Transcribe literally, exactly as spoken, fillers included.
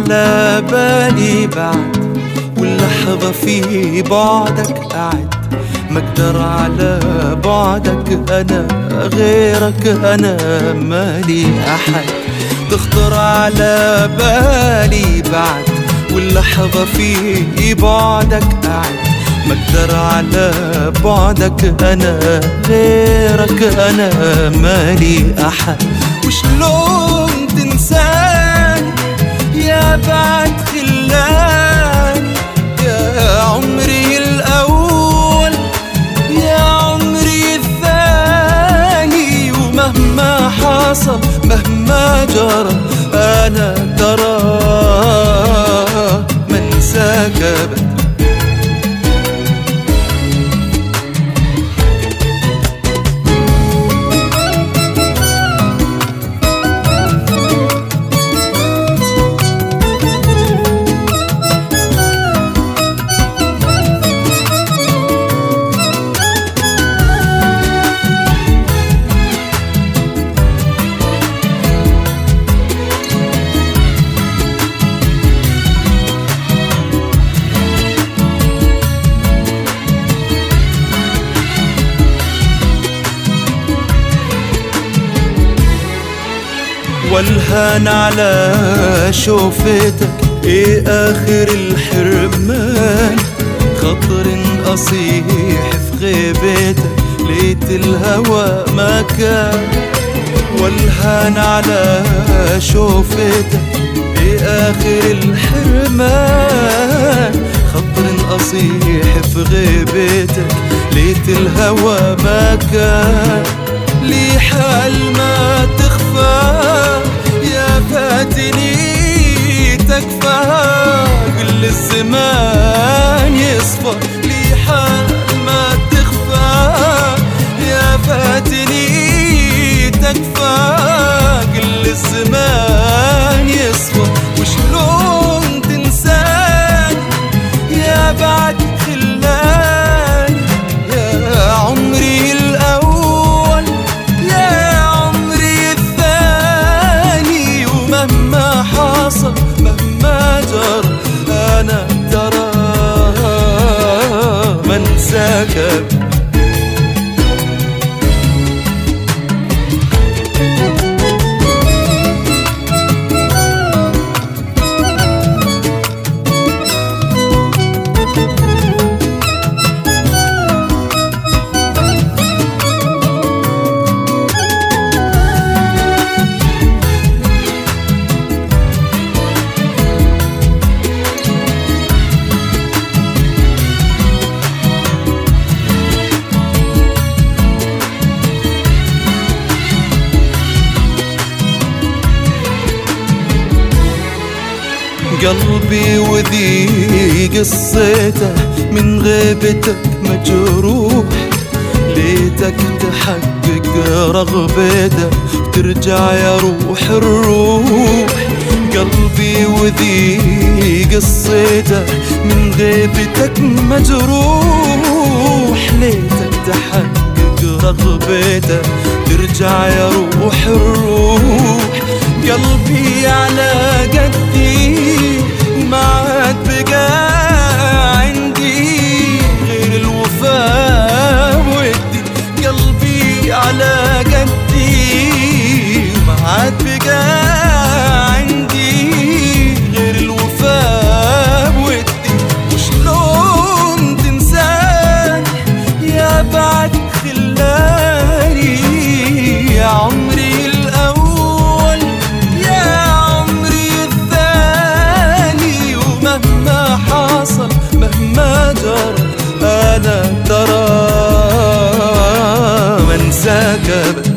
على بالي بعد، واللحظة في بعدك قعد، ما اقدر على بعدك أنا غيرك، أنا مالي أحد. تخطر على بالي بعد، واللحظة في بعدك قعد، ما اقدر على بعدك أنا غيرك، أنا مالي أحد. وشلون تنساني يا بعد خلاني، يا عمري الأول يا عمري الثاني، ومهما حصل مهما جرى أنا ترى منساك أبدا. والهان على شوفتك، ايه اخر الحرمان، خطر اصيح في غيبتك، ليت الهوى ما كان. والهان على شوفتك، ايه اخر الحرمان، خطر اصيح في غيبتك، ليت الهوى ما كان. لي حال ما تخفى يا فاتني تكفى، كل الزمان يصفى. لي حال ما تخفى يا فاتني تكفى، كل الزمان يصفى. وشلون تنساني يا بعد خلاني، يا عمري الأول يا عمري الثاني، ومهما حصل مهما جرى أنا ترى منساك أبدا. قلبي وذي قصيته، من غيبتك مجروح، ليتك تحقق رغبته، ترجع يا روح الروح. قلبي وذي قصيته، من غيبتك مجروح، ليتك تحقق رغبته، ترجع يا روح الروح. قلبي على قدي وما عاد بقى عندي غير الوفاء ودي، قلبي على قدي وما عاد بقى عندي غير الوفاء ودي. وشلون تنساني يا بعد خلاني، يا عمري الأول يا عمري الثاني، ومهما حصل مهما جرى أنا ترى منساك أبدا.